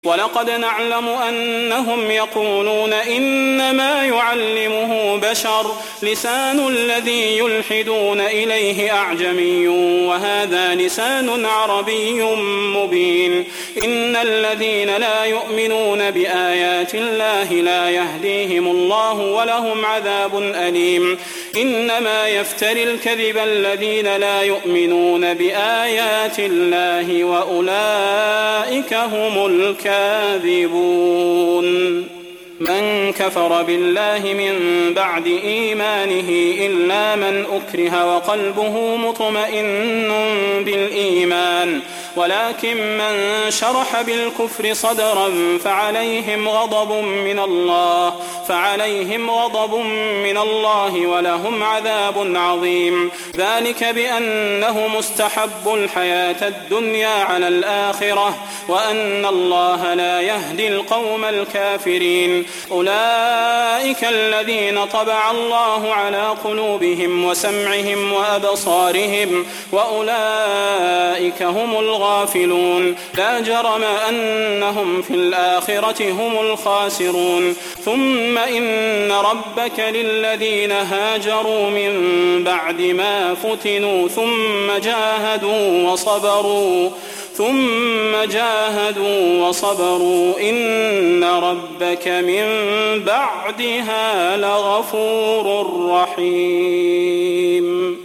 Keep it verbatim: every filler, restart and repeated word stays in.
ولقد نعلم أنهم يقولون إنما يعلمه بشر لسان الذي يلحدون إليه أعجمي وهذا لسان عربي مبين إن الذين لا يؤمنون بآيات الله لا يهديهم الله ولهم عذاب أليم إنما يفتري الكذب الذين لا يؤمنون بآيات الله وأولئك هم الكاذبون كاذبون من كفر بالله من بعد إيمانه إلا من أكره وقلبه مطمئن بالإيمان ولكن من شرح بالكفر صدرا فعليهم غضب من الله فعليهم غضب من الله ولهم عذاب عظيم ذلك بأنه مستحب الحياة الدنيا على الآخرة وأن الله لا يهدي القوم الكافرين أولئك الذين طبع الله على قلوبهم وسمعهم وأبصارهم وأولئك هم الغافلون لا جرم أنهم في الآخرة هم الخاسرون ثم إن ربك للذين هاجروا من بعد ما فتنوا ثم جاهدوا وصبروا ثم جاهدوا وصبروا إن ربك من بعدها لغفور رحيم